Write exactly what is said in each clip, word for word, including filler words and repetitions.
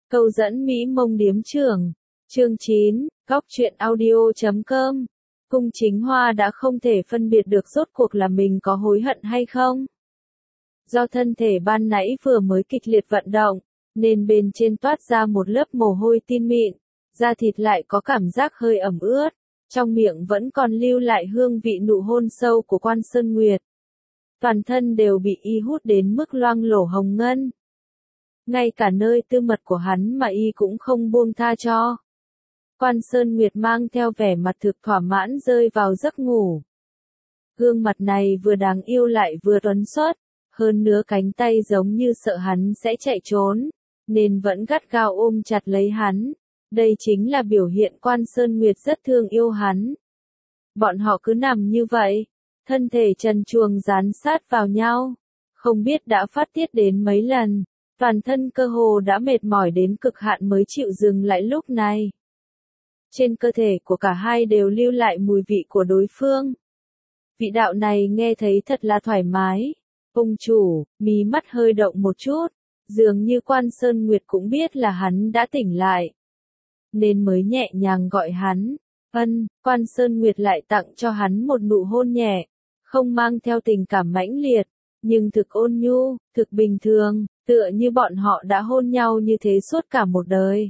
Câu dẫn Mỹ Mông điếm trưởng. Chương chín, góc truyện audio chấm com. Cung Chính Hoa đã không thể phân biệt được rốt cuộc là mình có hối hận hay không. Do thân thể ban nãy vừa mới kịch liệt vận động, nên bên trên toát ra một lớp mồ hôi tin mịn, da thịt lại có cảm giác hơi ẩm ướt, trong miệng vẫn còn lưu lại hương vị nụ hôn sâu của Quan Sơn Nguyệt. Toàn thân đều bị y hút đến mức loang lổ hồng ngân. Ngay cả nơi tư mật của hắn mà y cũng không buông tha cho. Quan Sơn Nguyệt mang theo vẻ mặt thực thỏa mãn rơi vào giấc ngủ. Gương mặt này vừa đáng yêu lại vừa tuấn xuất, hơn nữa cánh tay giống như sợ hắn sẽ chạy trốn, nên vẫn gắt gao ôm chặt lấy hắn. Đây chính là biểu hiện Quan Sơn Nguyệt rất thương yêu hắn. Bọn họ cứ nằm như vậy, thân thể trần truồng dán sát vào nhau, không biết đã phát tiết đến mấy lần, toàn thân cơ hồ đã mệt mỏi đến cực hạn mới chịu dừng lại lúc này. Trên cơ thể của cả hai đều lưu lại mùi vị của đối phương. Vị đạo này nghe thấy thật là thoải mái. Ông chủ, mí mắt hơi động một chút, dường như Quan Sơn Nguyệt cũng biết là hắn đã tỉnh lại, nên mới nhẹ nhàng gọi hắn. Ân, Quan Sơn Nguyệt lại tặng cho hắn một nụ hôn nhẹ, không mang theo tình cảm mãnh liệt, nhưng thực ôn nhu, thực bình thường, tựa như bọn họ đã hôn nhau như thế suốt cả một đời.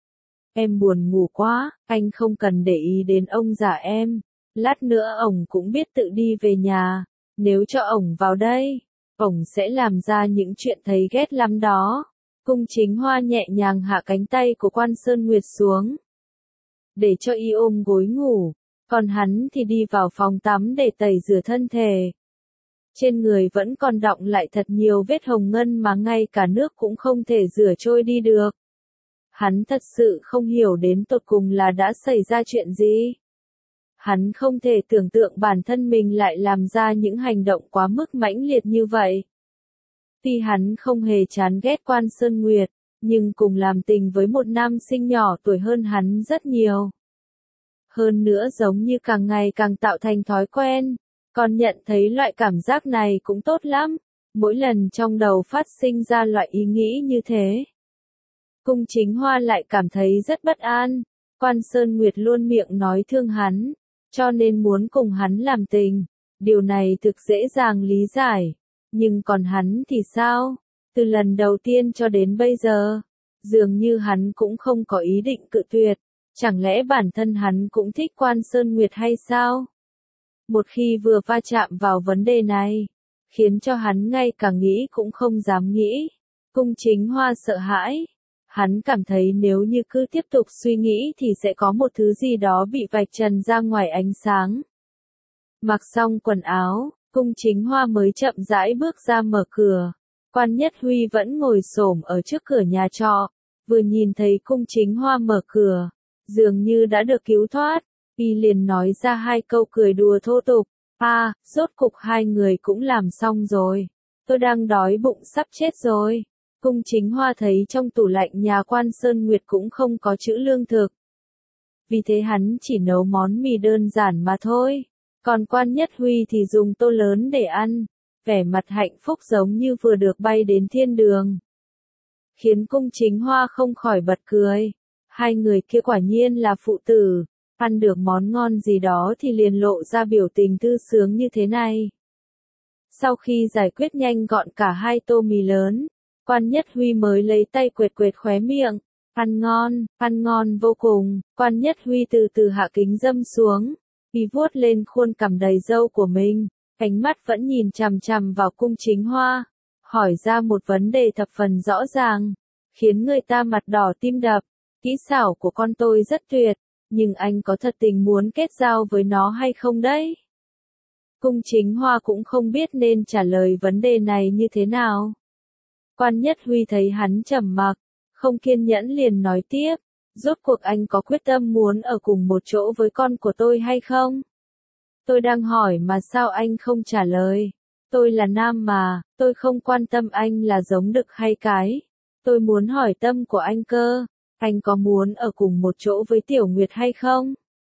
Em buồn ngủ quá, anh không cần để ý đến ông già em, lát nữa ổng cũng biết tự đi về nhà, nếu cho ổng vào đây, ổng sẽ làm ra những chuyện thấy ghét lắm đó. Cung Chính Hoa nhẹ nhàng hạ cánh tay của Quan Sơn Nguyệt xuống, để cho y ôm gối ngủ, còn hắn thì đi vào phòng tắm để tẩy rửa thân thể. Trên người vẫn còn đọng lại thật nhiều vết hồng ngân mà ngay cả nước cũng không thể rửa trôi đi được. Hắn thật sự không hiểu đến tột cùng là đã xảy ra chuyện gì. Hắn không thể tưởng tượng bản thân mình lại làm ra những hành động quá mức mãnh liệt như vậy. Tuy hắn không hề chán ghét Quan Sơn Nguyệt, nhưng cùng làm tình với một nam sinh nhỏ tuổi hơn hắn rất nhiều. Hơn nữa giống như càng ngày càng tạo thành thói quen, còn nhận thấy loại cảm giác này cũng tốt lắm, mỗi lần trong đầu phát sinh ra loại ý nghĩ như thế. Cung Chính Hoa lại cảm thấy rất bất an, Quan Sơn Nguyệt luôn miệng nói thương hắn, cho nên muốn cùng hắn làm tình, điều này thực dễ dàng lý giải, nhưng còn hắn thì sao? Từ lần đầu tiên cho đến bây giờ, dường như hắn cũng không có ý định cự tuyệt, chẳng lẽ bản thân hắn cũng thích Quan Sơn Nguyệt hay sao? Một khi vừa va chạm vào vấn đề này, khiến cho hắn ngay cả nghĩ cũng không dám nghĩ. Cung Chính Hoa sợ hãi. Hắn cảm thấy nếu như cứ tiếp tục suy nghĩ thì sẽ có một thứ gì đó bị vạch trần ra ngoài ánh sáng. Mặc xong quần áo, Cung Chính Hoa mới chậm rãi bước ra mở cửa. Quan Nhất Huy vẫn ngồi xổm ở trước cửa nhà trọ, vừa nhìn thấy Cung Chính Hoa mở cửa, dường như đã được cứu thoát, y liền nói ra hai câu cười đùa thô tục. À, rốt cục hai người cũng làm xong rồi. Tôi đang đói bụng sắp chết rồi. Cung Chính Hoa thấy trong tủ lạnh nhà Quan Sơn Nguyệt cũng không có trữ lương thực. Vì thế hắn chỉ nấu món mì đơn giản mà thôi. Còn Quan Nhất Huy thì dùng tô lớn để ăn, vẻ mặt hạnh phúc giống như vừa được bay đến thiên đường. Khiến Cung Chính Hoa không khỏi bật cười. Hai người kia quả nhiên là phụ tử, ăn được món ngon gì đó thì liền lộ ra biểu tình thư sướng như thế này. Sau khi giải quyết nhanh gọn cả hai tô mì lớn, Quan Nhất Huy mới lấy tay quệt quệt khóe miệng. Ăn ngon, ăn ngon vô cùng. Quan Nhất Huy từ từ hạ kính dâm xuống, y vuốt lên khuôn cằm đầy râu của mình, ánh mắt vẫn nhìn chằm chằm vào Cung Chính Hoa, hỏi ra một vấn đề thập phần rõ ràng, khiến người ta mặt đỏ tim đập. Kỹ xảo của con tôi rất tuyệt, nhưng anh có thật tình muốn kết giao với nó hay không đấy? Cung Chính Hoa cũng không biết nên trả lời vấn đề này như thế nào. Quan Nhất Huy thấy hắn trầm mặc, không kiên nhẫn liền nói tiếp, rốt cuộc anh có quyết tâm muốn ở cùng một chỗ với con của tôi hay không? Tôi đang hỏi mà sao anh không trả lời? Tôi là nam mà, tôi không quan tâm anh là giống đực hay cái. Tôi muốn hỏi tâm của anh cơ, anh có muốn ở cùng một chỗ với Tiểu Nguyệt hay không?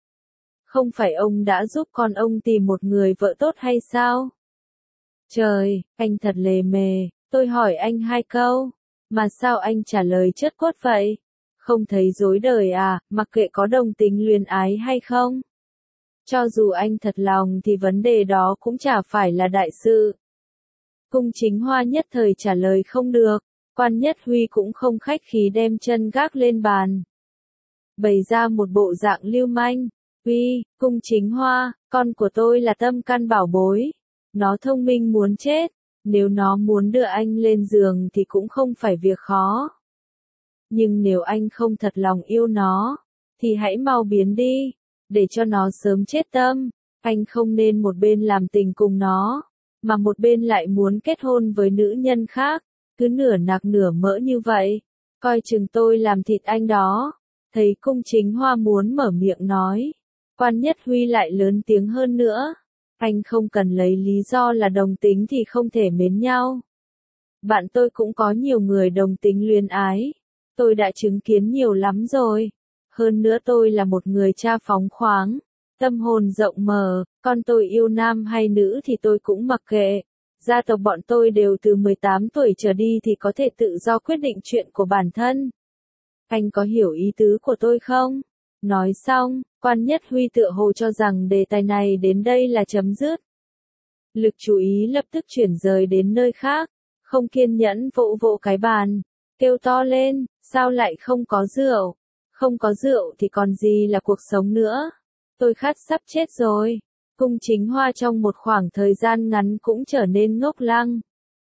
Không phải ông đã giúp con ông tìm một người vợ tốt hay sao? Trời, anh thật lề mề. Tôi hỏi anh hai câu, Mà sao anh trả lời chất cốt vậy? Không thấy dối đời à, mặc kệ có đồng tính luyến ái hay không? Cho dù anh thật lòng thì vấn đề đó cũng chả phải là đại sự. Cung Chính Hoa nhất thời trả lời không được, Quan Nhất Huy cũng không khách khí đem chân gác lên bàn. Bày ra một bộ dạng lưu manh, Huy, Cung Chính Hoa, con của tôi là tâm can bảo bối. Nó thông minh muốn chết, nếu nó muốn đưa anh lên giường thì cũng không phải việc khó. Nhưng nếu anh không thật lòng yêu nó, thì hãy mau biến đi, để cho nó sớm chết tâm. Anh không nên một bên làm tình cùng nó, mà một bên lại muốn kết hôn với nữ nhân khác, cứ nửa nạc nửa mỡ như vậy, coi chừng tôi làm thịt anh đó. Thấy Cung Chính Hoa muốn mở miệng nói, Quan Nhất Huy lại lớn tiếng hơn nữa, anh không cần lấy lý do là đồng tính thì không thể mến nhau. Bạn tôi cũng có nhiều người đồng tính luyến ái, tôi đã chứng kiến nhiều lắm rồi. Hơn nữa tôi là một người cha phóng khoáng, tâm hồn rộng mở, con tôi yêu nam hay nữ thì tôi cũng mặc kệ. Gia tộc bọn tôi đều từ mười tám tuổi trở đi thì có thể tự do quyết định chuyện của bản thân. Anh có hiểu ý tứ của tôi không? Nói xong, Quan Nhất Huy tựa hồ cho rằng đề tài này đến đây là chấm dứt. Lực chú ý lập tức chuyển rời đến nơi khác, không kiên nhẫn vỗ vỗ cái bàn, kêu to lên, sao lại không có rượu? Không có rượu thì còn gì là cuộc sống nữa? Tôi khát sắp chết rồi. Cung Chính Hoa trong một khoảng thời gian ngắn cũng trở nên ngốc lăng.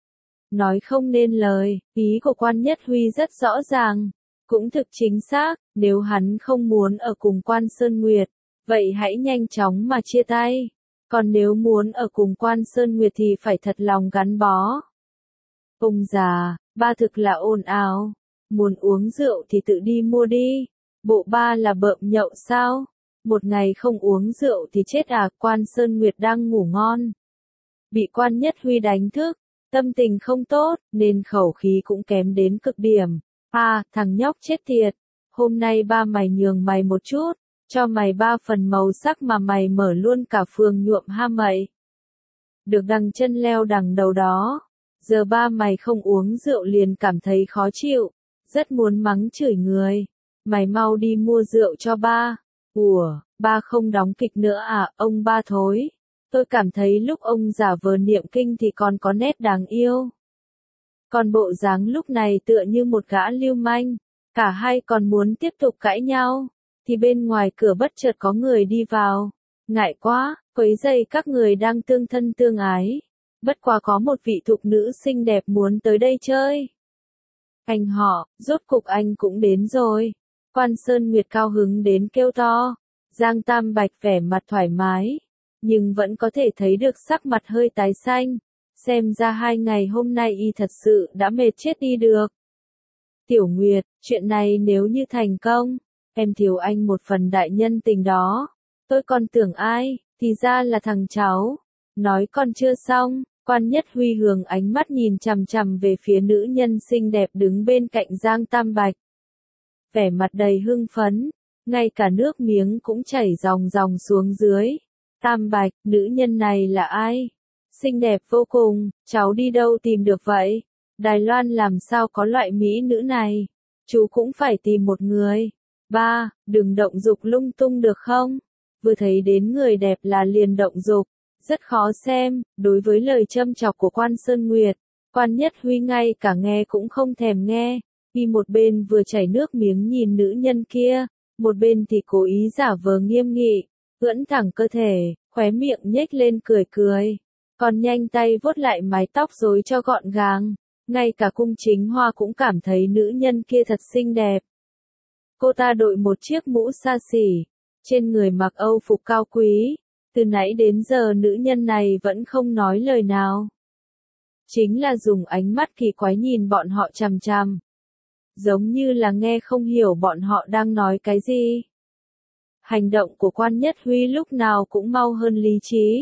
Nói không nên lời, ý của Quan Nhất Huy rất rõ ràng, cũng thực chính xác, nếu hắn không muốn ở cùng Quan Sơn Nguyệt, vậy hãy nhanh chóng mà chia tay. Còn nếu muốn ở cùng Quan Sơn Nguyệt thì phải thật lòng gắn bó. Ông già, ba thực là ồn ào, muốn uống rượu thì tự đi mua đi. Bộ ba là bợm nhậu sao? Một ngày không uống rượu thì chết à? Quan Sơn Nguyệt đang ngủ ngon, bị Quan Nhất Huy đánh thức, tâm tình không tốt, nên khẩu khí cũng kém đến cực điểm. À, thằng nhóc chết tiệt, hôm nay ba mày nhường mày một chút, cho mày ba phần màu sắc mà mày mở luôn cả phường nhuộm ha mày. Được đằng chân leo đằng đầu đó, giờ ba mày không uống rượu liền cảm thấy khó chịu, rất muốn mắng chửi người. Mày mau đi mua rượu cho ba. Ủa, ba không đóng kịch nữa à? Ông ba thối, tôi cảm thấy lúc ông giả vờ niệm kinh thì còn có nét đáng yêu. Còn bộ dáng lúc này tựa như một gã lưu manh. Cả hai còn muốn tiếp tục cãi nhau, thì bên ngoài cửa bất chợt có người đi vào. Ngại quá, quấy rầy các người đang tương thân tương ái. Bất quá có một vị thục nữ xinh đẹp muốn tới đây chơi. Anh họ, rốt cục anh cũng đến rồi. Quan Sơn Nguyệt cao hứng đến kêu to. Giang Tam Bạch vẻ mặt thoải mái, nhưng vẫn có thể thấy được sắc mặt hơi tái xanh. Xem ra hai ngày hôm nay y thật sự đã mệt chết đi được. Tiểu Nguyệt, chuyện này nếu như thành công, em thiếu anh một phần đại nhân tình đó. Tôi còn tưởng ai, thì ra là thằng cháu. Nói còn chưa xong, Quan Nhất Huy hướng ánh mắt nhìn chằm chằm về phía nữ nhân xinh đẹp đứng bên cạnh Giang Tam Bạch. Vẻ mặt đầy hưng phấn, ngay cả nước miếng cũng chảy ròng ròng xuống dưới. Tam Bạch, nữ nhân này là ai? Xinh đẹp vô cùng, cháu đi đâu tìm được vậy? Đài Loan làm sao có loại mỹ nữ này? Chú cũng phải tìm một người. Ba, đừng động dục lung tung được không? Vừa thấy đến người đẹp là liền động dục, rất khó xem. Đối với lời châm chọc của Quan Sơn Nguyệt, Quan Nhất Huy ngay cả nghe cũng không thèm nghe. Y một bên vừa chảy nước miếng nhìn nữ nhân kia, một bên thì cố ý giả vờ nghiêm nghị, ưỡn thẳng cơ thể, khóe miệng nhếch lên cười cười, còn nhanh tay vuốt lại mái tóc rối cho gọn gàng. Ngay cả Cung Chính Hoa cũng cảm thấy nữ nhân kia thật xinh đẹp. Cô ta đội một chiếc mũ xa xỉ, trên người mặc âu phục cao quý, từ nãy đến giờ nữ nhân này vẫn không nói lời nào. Chính là dùng ánh mắt kỳ quái nhìn bọn họ chằm chằm. Giống như là nghe không hiểu bọn họ đang nói cái gì. Hành động của Quan Nhất Huy lúc nào cũng mau hơn lý trí.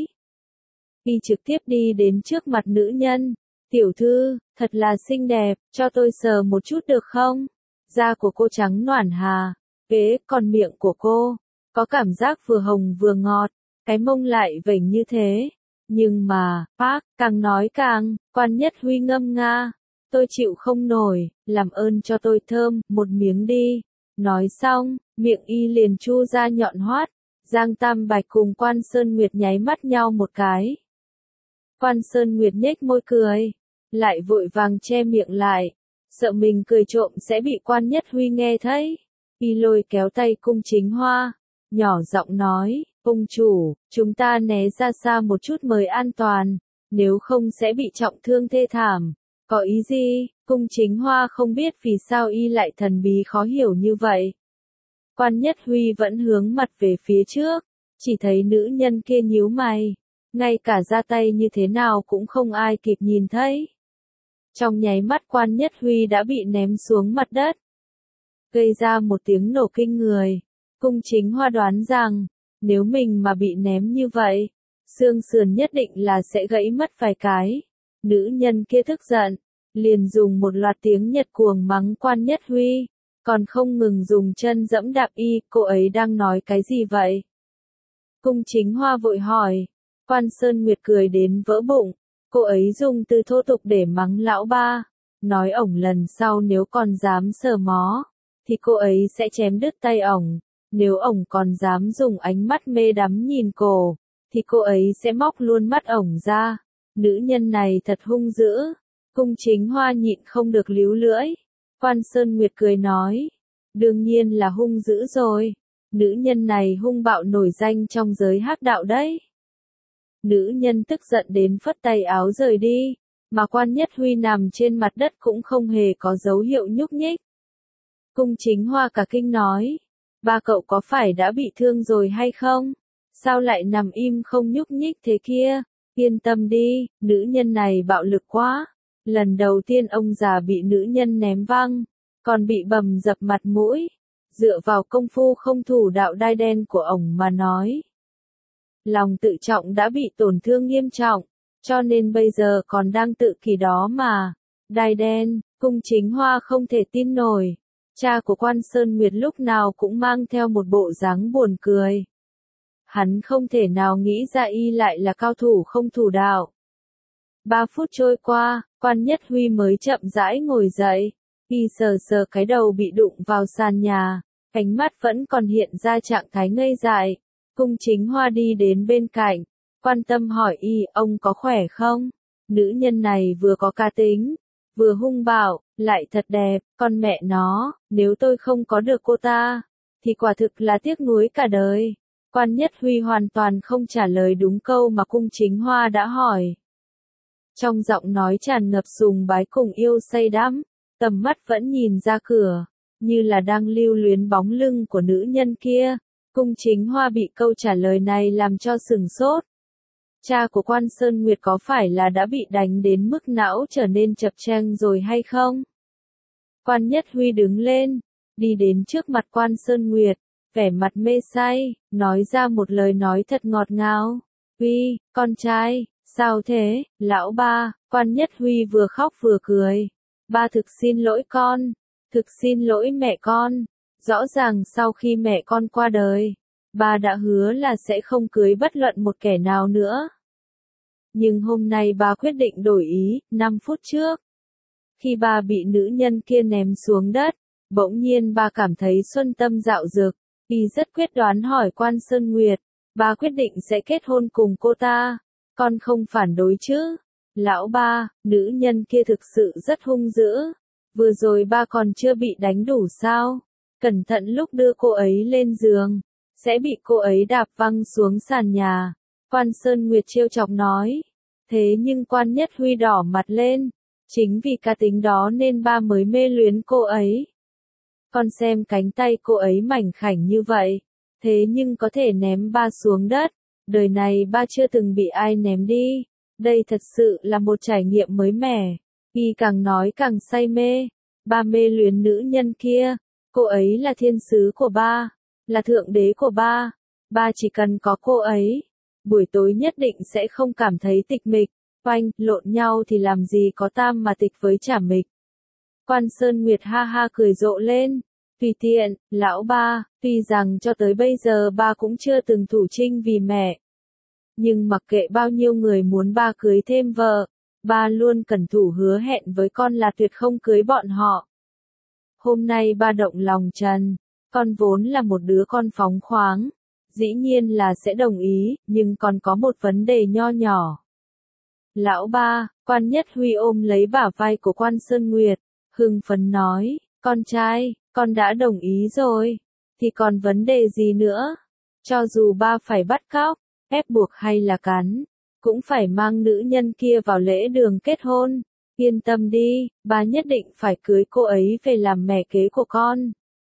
Y trực tiếp đi đến trước mặt nữ nhân. Tiểu thư, thật là xinh đẹp, cho tôi sờ một chút được không? Da của cô trắng noản hà, kế, còn miệng của cô, có cảm giác vừa hồng vừa ngọt, cái mông lại vểnh như thế. Nhưng mà, Park, càng nói càng, Quan Nhất Huy ngâm nga. tôi chịu không nổi, làm ơn cho tôi thơm, một miếng đi. Nói xong, miệng y liền chu ra nhọn hoắt. Giang Tam Bạch cùng Quan Sơn Nguyệt nháy mắt nhau một cái. Quan Sơn Nguyệt nhếch môi cười, lại vội vàng che miệng lại, sợ mình cười trộm sẽ bị Quan Nhất Huy nghe thấy. Y lôi kéo tay Cung Chính Hoa, nhỏ giọng nói, ông chủ, chúng ta né ra xa một chút mới an toàn, nếu không sẽ bị trọng thương thê thảm. Có ý gì? Cung Chính Hoa không biết vì sao y lại thần bí khó hiểu như vậy. Quan Nhất Huy vẫn hướng mặt về phía trước, chỉ thấy nữ nhân kia nhíu mày, ngay cả ra tay như thế nào cũng không ai kịp nhìn thấy. Trong nháy mắt Quan Nhất Huy đã bị ném xuống mặt đất, gây ra một tiếng nổ kinh người. Cung Chính Hoa đoán rằng, nếu mình mà bị ném như vậy, xương sườn nhất định là sẽ gãy mất vài cái. Nữ nhân kia tức giận, liền dùng một loạt tiếng Nhật cuồng mắng Quan Nhất Huy, còn không ngừng dùng chân dẫm đạp y. Cô ấy đang nói cái gì vậy? Cung Chính Hoa vội hỏi. Quan Sơn Nguyệt cười đến vỡ bụng, cô ấy dùng từ thô tục để mắng lão ba, nói ổng lần sau nếu còn dám sờ mó, thì cô ấy sẽ chém đứt tay ổng, nếu ổng còn dám dùng ánh mắt mê đắm nhìn cổ, thì cô ấy sẽ móc luôn mắt ổng ra. Nữ nhân này thật hung dữ. Cung Chính Hoa nhịn không được líu lưỡi. Quan Sơn Nguyệt cười nói, đương nhiên là hung dữ rồi, nữ nhân này hung bạo nổi danh trong giới hắc đạo đấy. Nữ nhân tức giận đến phất tay áo rời đi, mà Quan Nhất Huy nằm trên mặt đất cũng không hề có dấu hiệu nhúc nhích. Cung Chính Hoa cả kinh nói, ba cậu có phải đã bị thương rồi hay không? Sao lại nằm im không nhúc nhích thế kia? Yên tâm đi, nữ nhân này bạo lực quá. Lần đầu tiên ông già bị nữ nhân ném văng, còn bị bầm dập mặt mũi. Dựa vào công phu không thủ đạo đai đen của ổng mà nói, lòng tự trọng đã bị tổn thương nghiêm trọng, cho nên bây giờ còn đang tự kỷ đó mà. Đai đen, Cung Chính Hoa không thể tin nổi. Cha của Quan Sơn Nguyệt lúc nào cũng mang theo một bộ dáng buồn cười. Hắn không thể nào nghĩ ra y lại là cao thủ không thủ đạo. Ba phút trôi qua, Quan Nhất Huy mới chậm rãi ngồi dậy. Y sờ sờ cái đầu bị đụng vào sàn nhà, ánh mắt vẫn còn hiện ra trạng thái ngây dại. Cung Chính Hoa đi đến bên cạnh, quan tâm hỏi y, ông có khỏe không? Nữ nhân này vừa có cá tính, vừa hung bạo, lại thật đẹp, con mẹ nó, nếu tôi không có được cô ta, thì quả thực là tiếc nuối cả đời. Quan Nhất Huy hoàn toàn không trả lời đúng câu mà Cung Chính Hoa đã hỏi. Trong giọng nói tràn ngập sùng bái cùng yêu say đắm, tầm mắt vẫn nhìn ra cửa, như là đang lưu luyến bóng lưng của nữ nhân kia. Cung Chính Hoa bị câu trả lời này làm cho sừng sốt. Cha của Quan Sơn Nguyệt có phải là đã bị đánh đến mức não trở nên chập chênh rồi hay không? Quan Nhất Huy đứng lên, đi đến trước mặt Quan Sơn Nguyệt, vẻ mặt mê say, nói ra một lời nói thật ngọt ngào. Huy, con trai, sao thế, lão ba? Quan Nhất Huy vừa khóc vừa cười. Ba thực xin lỗi con, thực xin lỗi mẹ con. Rõ ràng sau khi mẹ con qua đời, ba đã hứa là sẽ không cưới bất luận một kẻ nào nữa. Nhưng hôm nay ba quyết định đổi ý. Năm phút trước, khi ba bị nữ nhân kia ném xuống đất, bỗng nhiên ba cảm thấy xuân tâm dạo dực. Y rất quyết đoán hỏi Quan Sơn Nguyệt, ba quyết định sẽ kết hôn cùng cô ta, con không phản đối chứ? Lão ba, nữ nhân kia thực sự rất hung dữ. Vừa rồi ba còn chưa bị đánh đủ sao? Cẩn thận lúc đưa cô ấy lên giường, sẽ bị cô ấy đạp văng xuống sàn nhà. Quan Sơn Nguyệt trêu chọc nói. Thế nhưng Quan Nhất Huy đỏ mặt lên. Chính vì cá tính đó nên ba mới mê luyến cô ấy. Con xem cánh tay cô ấy mảnh khảnh như vậy, thế nhưng có thể ném ba xuống đất. Đời này ba chưa từng bị ai ném đi. Đây thật sự là một trải nghiệm mới mẻ. Y càng nói càng say mê. Ba mê luyến nữ nhân kia. Cô ấy là thiên sứ của ba, là thượng đế của ba. Ba chỉ cần có cô ấy, buổi tối nhất định sẽ không cảm thấy tịch mịch. Oanh, lộn nhau thì làm gì có tam mà tịch với chả mịch. Quan Sơn Nguyệt ha ha cười rộ lên. Tùy tiện, lão ba, tuy rằng cho tới bây giờ ba cũng chưa từng thủ trinh vì mẹ. Nhưng mặc kệ bao nhiêu người muốn ba cưới thêm vợ, ba luôn cẩn thủ hứa hẹn với con là tuyệt không cưới bọn họ. Hôm nay ba động lòng Trần, con vốn là một đứa con phóng khoáng, dĩ nhiên là sẽ đồng ý, nhưng còn có một vấn đề nho nhỏ. Lão ba, Quan Nhất Huy ôm lấy bả vai của Quan Sơn Nguyệt, hưng phấn nói, con trai, con đã đồng ý rồi, thì còn vấn đề gì nữa? Cho dù ba phải bắt cóc, ép buộc hay là cắn, cũng phải mang nữ nhân kia vào lễ đường kết hôn. Yên tâm đi, ba nhất định phải cưới cô ấy về làm mẹ kế của con.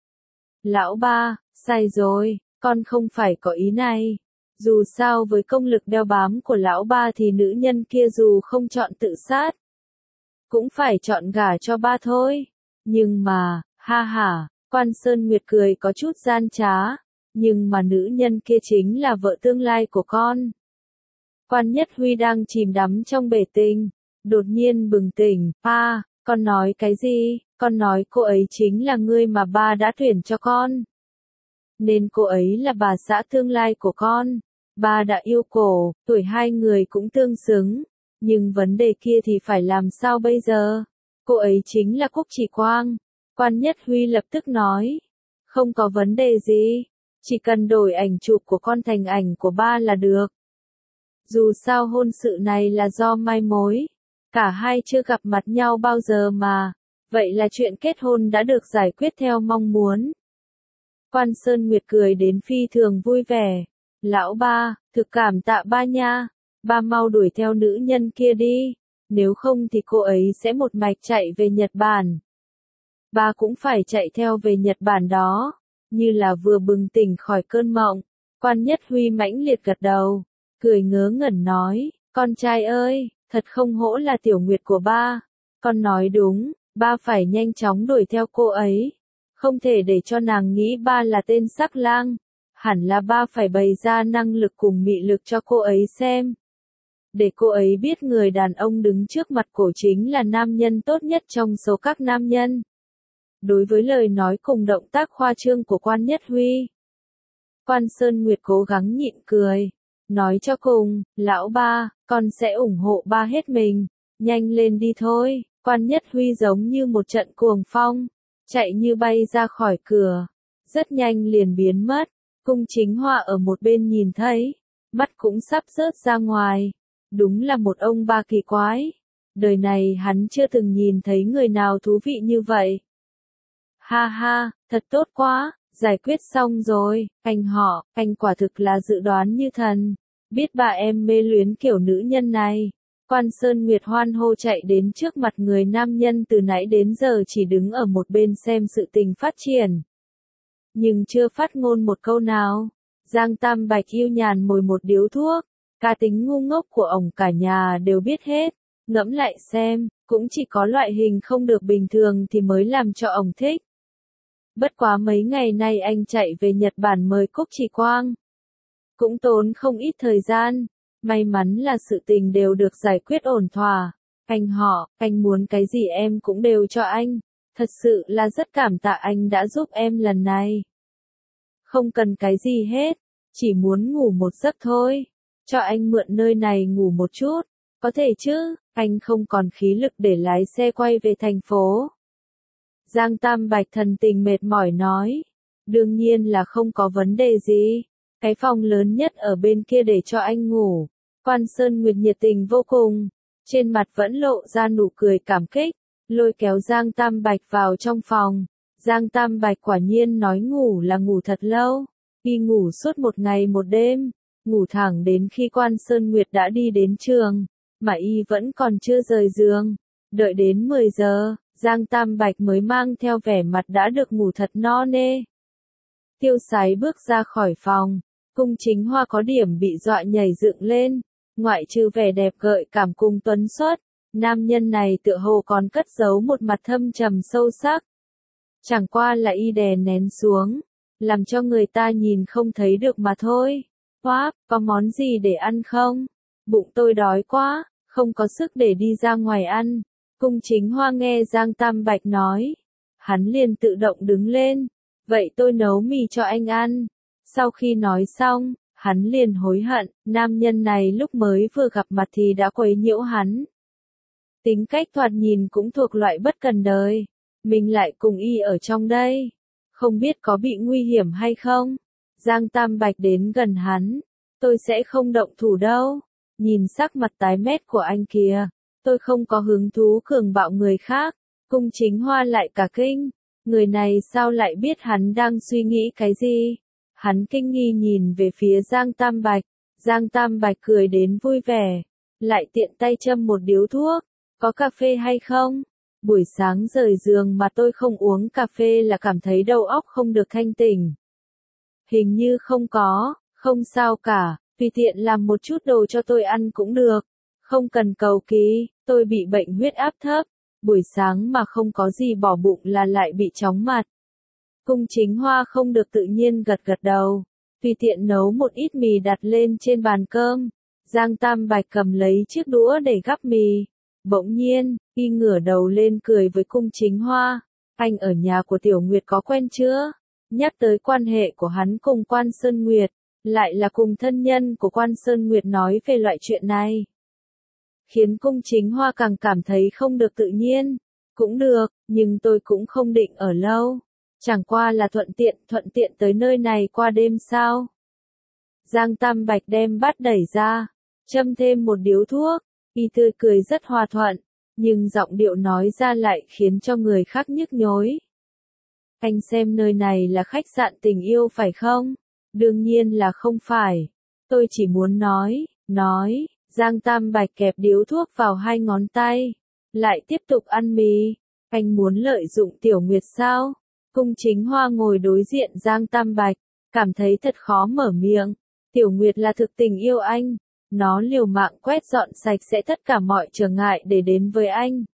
Lão ba, sai rồi, con không phải có ý này. Dù sao với công lực đeo bám của lão ba thì nữ nhân kia dù không chọn tự sát, cũng phải chọn gả cho ba thôi. Nhưng mà, ha ha, Quan Sơn Nguyệt cười có chút gian trá. Nhưng mà nữ nhân kia chính là vợ tương lai của con. Quan Nhất Huy đang chìm đắm trong bể tình, đột nhiên bừng tỉnh, ba, con nói cái gì? Con nói cô ấy chính là người mà ba đã tuyển cho con. Nên cô ấy là bà xã tương lai của con. Ba đã yêu cổ, tuổi hai người cũng tương xứng. Nhưng vấn đề kia thì phải làm sao bây giờ? Cô ấy chính là Cúc Chỉ Quang. Quan Nhất Huy lập tức nói. Không có vấn đề gì. Chỉ cần đổi ảnh chụp của con thành ảnh của ba là được. Dù sao hôn sự này là do mai mối. Cả hai chưa gặp mặt nhau bao giờ mà. Vậy là chuyện kết hôn đã được giải quyết theo mong muốn. Quan Sơn Nguyệt cười đến phi thường vui vẻ. Lão ba, thực cảm tạ ba nha. Ba mau đuổi theo nữ nhân kia đi. Nếu không thì cô ấy sẽ một mạch chạy về Nhật Bản. Ba cũng phải chạy theo về Nhật Bản đó. Như là vừa bừng tỉnh khỏi cơn mộng. Quan Nhất Huy mãnh liệt gật đầu. Cười ngớ ngẩn nói. Con trai ơi, thật không hổ là tiểu nguyệt của ba. Con nói đúng, ba phải nhanh chóng đuổi theo cô ấy. Không thể để cho nàng nghĩ ba là tên sắc lang. Hẳn là ba phải bày ra năng lực cùng mị lực cho cô ấy xem. Để cô ấy biết người đàn ông đứng trước mặt cổ chính là nam nhân tốt nhất trong số các nam nhân. Đối với lời nói cùng động tác khoa trương của Quan Nhất Huy, Quan Sơn Nguyệt cố gắng nhịn cười. Nói cho cùng, lão ba, con sẽ ủng hộ ba hết mình. Nhanh lên đi thôi. Quan Nhất Huy giống như một trận cuồng phong, chạy như bay ra khỏi cửa. Rất nhanh liền biến mất. Cung Chính Hoa ở một bên nhìn thấy, mắt cũng sắp rớt ra ngoài. Đúng là một ông ba kỳ quái. Đời này hắn chưa từng nhìn thấy người nào thú vị như vậy. Ha ha, thật tốt quá, giải quyết xong rồi, anh họ, anh quả thực là dự đoán như thần. Biết bà em mê luyến kiểu nữ nhân này. Quan Sơn Nguyệt hoan hô chạy đến trước mặt người nam nhân từ nãy đến giờ chỉ đứng ở một bên xem sự tình phát triển. Nhưng chưa phát ngôn một câu nào. Giang Tam Bạch yêu nhàn mồi một điếu thuốc. Cá tính ngu ngốc của ổng cả nhà đều biết hết. Ngẫm lại xem, cũng chỉ có loại hình không được bình thường thì mới làm cho ổng thích. Bất quá mấy ngày nay anh chạy về Nhật Bản mời Cúc Chỉ Quang. Cũng tốn không ít thời gian. May mắn là sự tình đều được giải quyết ổn thỏa. Anh họ, anh muốn cái gì em cũng đều cho anh. Thật sự là rất cảm tạ anh đã giúp em lần này. Không cần cái gì hết. Chỉ muốn ngủ một giấc thôi. Cho anh mượn nơi này ngủ một chút. Có thể chứ, anh không còn khí lực để lái xe quay về thành phố. Giang Tam Bạch thần tình mệt mỏi nói. Đương nhiên là không có vấn đề gì. Cái phòng lớn nhất ở bên kia để cho anh ngủ. Quan Sơn Nguyệt nhiệt tình vô cùng. Trên mặt vẫn lộ ra nụ cười cảm kích. Lôi kéo Giang Tam Bạch vào trong phòng. Giang Tam Bạch quả nhiên nói ngủ là ngủ thật lâu. Y ngủ suốt một ngày một đêm. Ngủ thẳng đến khi Quan Sơn Nguyệt đã đi đến trường. Mà Y vẫn còn chưa rời giường. Đợi đến mười giờ, Giang Tam Bạch mới mang theo vẻ mặt đã được ngủ thật no nê. Tiêu Sái bước ra khỏi phòng. Cung Chính Hoa có điểm bị dọa nhảy dựng lên. Ngoại trừ vẻ đẹp gợi cảm cùng tuấn xuất, nam nhân này tựa hồ còn cất giấu một mặt thâm trầm sâu sắc. Chẳng qua là Y đè nén xuống, làm cho người ta nhìn không thấy được mà thôi. Hoa, có món gì để ăn không? Bụng tôi đói quá, không có sức để đi ra ngoài ăn. Cung Chính Hoa nghe Giang Tam Bạch nói. Hắn liền tự động đứng lên. Vậy tôi nấu mì cho anh ăn. Sau khi nói xong, hắn liền hối hận, nam nhân này lúc mới vừa gặp mặt thì đã quấy nhiễu hắn. Tính cách thoạt nhìn cũng thuộc loại bất cần đời. Mình lại cùng y ở trong đây. Không biết có bị nguy hiểm hay không? Giang Tam Bạch đến gần hắn. Tôi sẽ không động thủ đâu. Nhìn sắc mặt tái mét của anh kìa. Tôi không có hứng thú cường bạo người khác. Cung Chính Hoa lại cả kinh. Người này sao lại biết hắn đang suy nghĩ cái gì? Hắn kinh nghi nhìn về phía Giang Tam Bạch. Giang Tam Bạch cười đến vui vẻ. Lại tiện tay châm một điếu thuốc. Có cà phê hay không? Buổi sáng rời giường mà tôi không uống cà phê là cảm thấy đầu óc không được thanh tỉnh. Hình như không có, không sao cả, tùy tiện làm một chút đồ cho tôi ăn cũng được. Không cần cầu kỳ, tôi bị bệnh huyết áp thấp. Buổi sáng mà không có gì bỏ bụng là lại bị chóng mặt. Cung Chính Hoa không được tự nhiên gật gật đầu. Tùy tiện nấu một ít mì đặt lên trên bàn cơm. Giang Tam Bạch cầm lấy chiếc đũa để gắp mì. Bỗng nhiên, y ngửa đầu lên cười với Cung Chính Hoa. Anh ở nhà của Tiểu Nguyệt có quen chưa? Nhắc tới quan hệ của hắn cùng Quan Sơn Nguyệt, lại là cùng thân nhân của Quan Sơn Nguyệt nói về loại chuyện này. Khiến Cung Chính Hoa càng cảm thấy không được tự nhiên. Cũng được, nhưng tôi cũng không định ở lâu. Chẳng qua là thuận tiện, thuận tiện tới nơi này qua đêm sao? Giang Tam Bạch đem bát đẩy ra, châm thêm một điếu thuốc, y tươi cười rất hòa thuận, nhưng giọng điệu nói ra lại khiến cho người khác nhức nhối. Anh xem nơi này là khách sạn tình yêu phải không? Đương nhiên là không phải. Tôi chỉ muốn nói, nói, Giang Tam Bạch kẹp điếu thuốc vào hai ngón tay, lại tiếp tục ăn mì. Anh muốn lợi dụng Tiểu Nguyệt sao? Cung Chính Hoa ngồi đối diện Giang Tam Bạch, cảm thấy thật khó mở miệng. Tiểu Nguyệt là thực tình yêu anh. Nó liều mạng quét dọn sạch sẽ tất cả mọi trở ngại để đến với anh.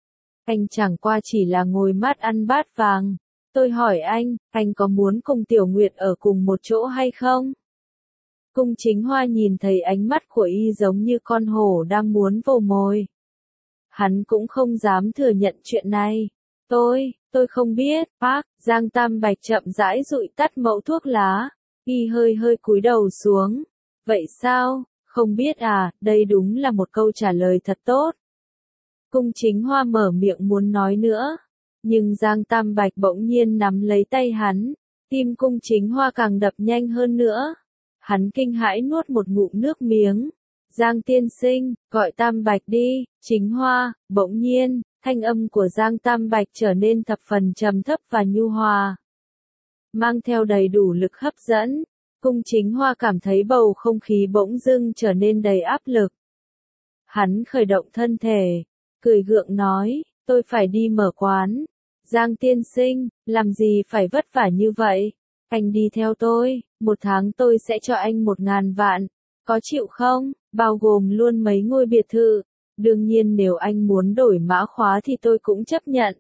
Anh chẳng qua chỉ là ngồi mát ăn bát vàng. Tôi hỏi anh, anh có muốn cùng Tiểu Nguyệt ở cùng một chỗ hay không? Cung Chính Hoa nhìn thấy ánh mắt của y giống như con hổ đang muốn vồ mồi. Hắn cũng không dám thừa nhận chuyện này. Tôi, tôi không biết, bác. Giang Tam Bạch chậm rãi dụi tắt mẩu thuốc lá. Y hơi hơi cúi đầu xuống. Vậy sao? Không biết à, đây đúng là một câu trả lời thật tốt. Cung Chính Hoa mở miệng muốn nói nữa. Nhưng Giang Tam Bạch bỗng nhiên nắm lấy tay hắn. Tim Cung Chính Hoa càng đập nhanh hơn nữa. Hắn kinh hãi nuốt một ngụm nước miếng. Giang tiên sinh, gọi Tam Bạch đi. Chính Hoa. Bỗng nhiên, thanh âm của Giang Tam Bạch trở nên thập phần trầm thấp và nhu hòa, mang theo đầy đủ lực hấp dẫn. Cung Chính Hoa cảm thấy bầu không khí bỗng dưng trở nên đầy áp lực. Hắn khởi động thân thể, cười gượng nói, tôi phải đi mở quán. Giang tiên sinh, làm gì phải vất vả như vậy? Anh đi theo tôi, một tháng tôi sẽ cho anh một ngàn vạn. Có chịu không? Bao gồm luôn mấy ngôi biệt thự. Đương nhiên nếu anh muốn đổi mã khóa thì tôi cũng chấp nhận.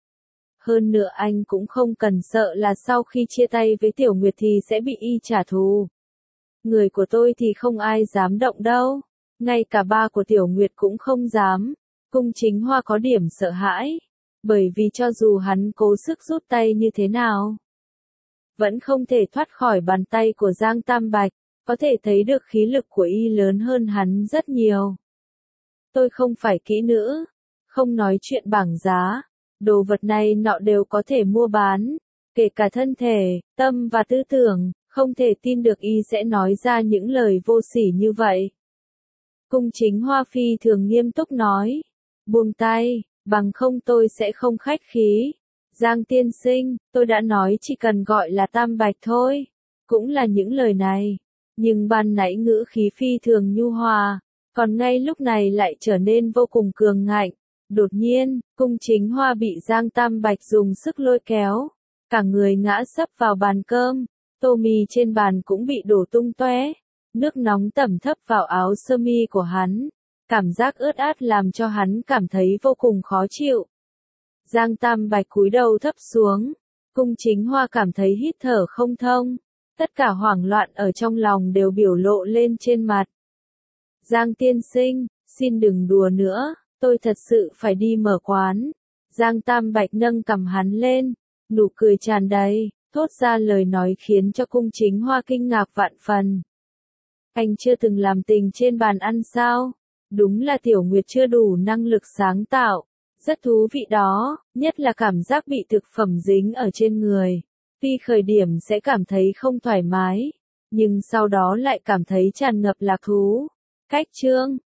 Hơn nữa anh cũng không cần sợ là sau khi chia tay với Tiểu Nguyệt thì sẽ bị y trả thù. Người của tôi thì không ai dám động đâu. Ngay cả ba của Tiểu Nguyệt cũng không dám. Cung Chính Hoa có điểm sợ hãi. Bởi vì cho dù hắn cố sức rút tay như thế nào, vẫn không thể thoát khỏi bàn tay của Giang Tam Bạch. Có thể thấy được khí lực của y lớn hơn hắn rất nhiều. Tôi không phải kỹ nữ. Không nói chuyện bảng giá. Đồ vật này nọ đều có thể mua bán, kể cả thân thể, tâm và tư tưởng, không thể tin được y sẽ nói ra những lời vô sỉ như vậy. Cung Chính Hoa phi thường nghiêm túc nói, buông tay, bằng không tôi sẽ không khách khí. Giang tiên sinh, tôi đã nói chỉ cần gọi là Tam Bạch thôi. Cũng là những lời này, nhưng ban nãy ngữ khí phi thường nhu hòa, còn ngay lúc này lại trở nên vô cùng cường ngạnh. Đột nhiên, Cung Chính Hoa bị Giang Tam Bạch dùng sức lôi kéo, cả người ngã sấp vào bàn cơm, tô mì trên bàn cũng bị đổ tung tóe, nước nóng tẩm thấp vào áo sơ mi của hắn, cảm giác ướt át làm cho hắn cảm thấy vô cùng khó chịu. Giang Tam Bạch cúi đầu thấp xuống, Cung Chính Hoa cảm thấy hít thở không thông, tất cả hoảng loạn ở trong lòng đều biểu lộ lên trên mặt. Giang tiên sinh, xin đừng đùa nữa. Tôi thật sự phải đi mở quán. Giang Tam Bạch nâng cằm hắn lên, nụ cười tràn đầy, thốt ra lời nói khiến cho Cung Chính Hoa kinh ngạc vạn phần. Anh chưa từng làm tình trên bàn ăn sao? Đúng là Tiểu Nguyệt chưa đủ năng lực sáng tạo. Rất thú vị đó, nhất là cảm giác bị thực phẩm dính ở trên người. Tuy khởi điểm sẽ cảm thấy không thoải mái, nhưng sau đó lại cảm thấy tràn ngập lạc thú. Cách chương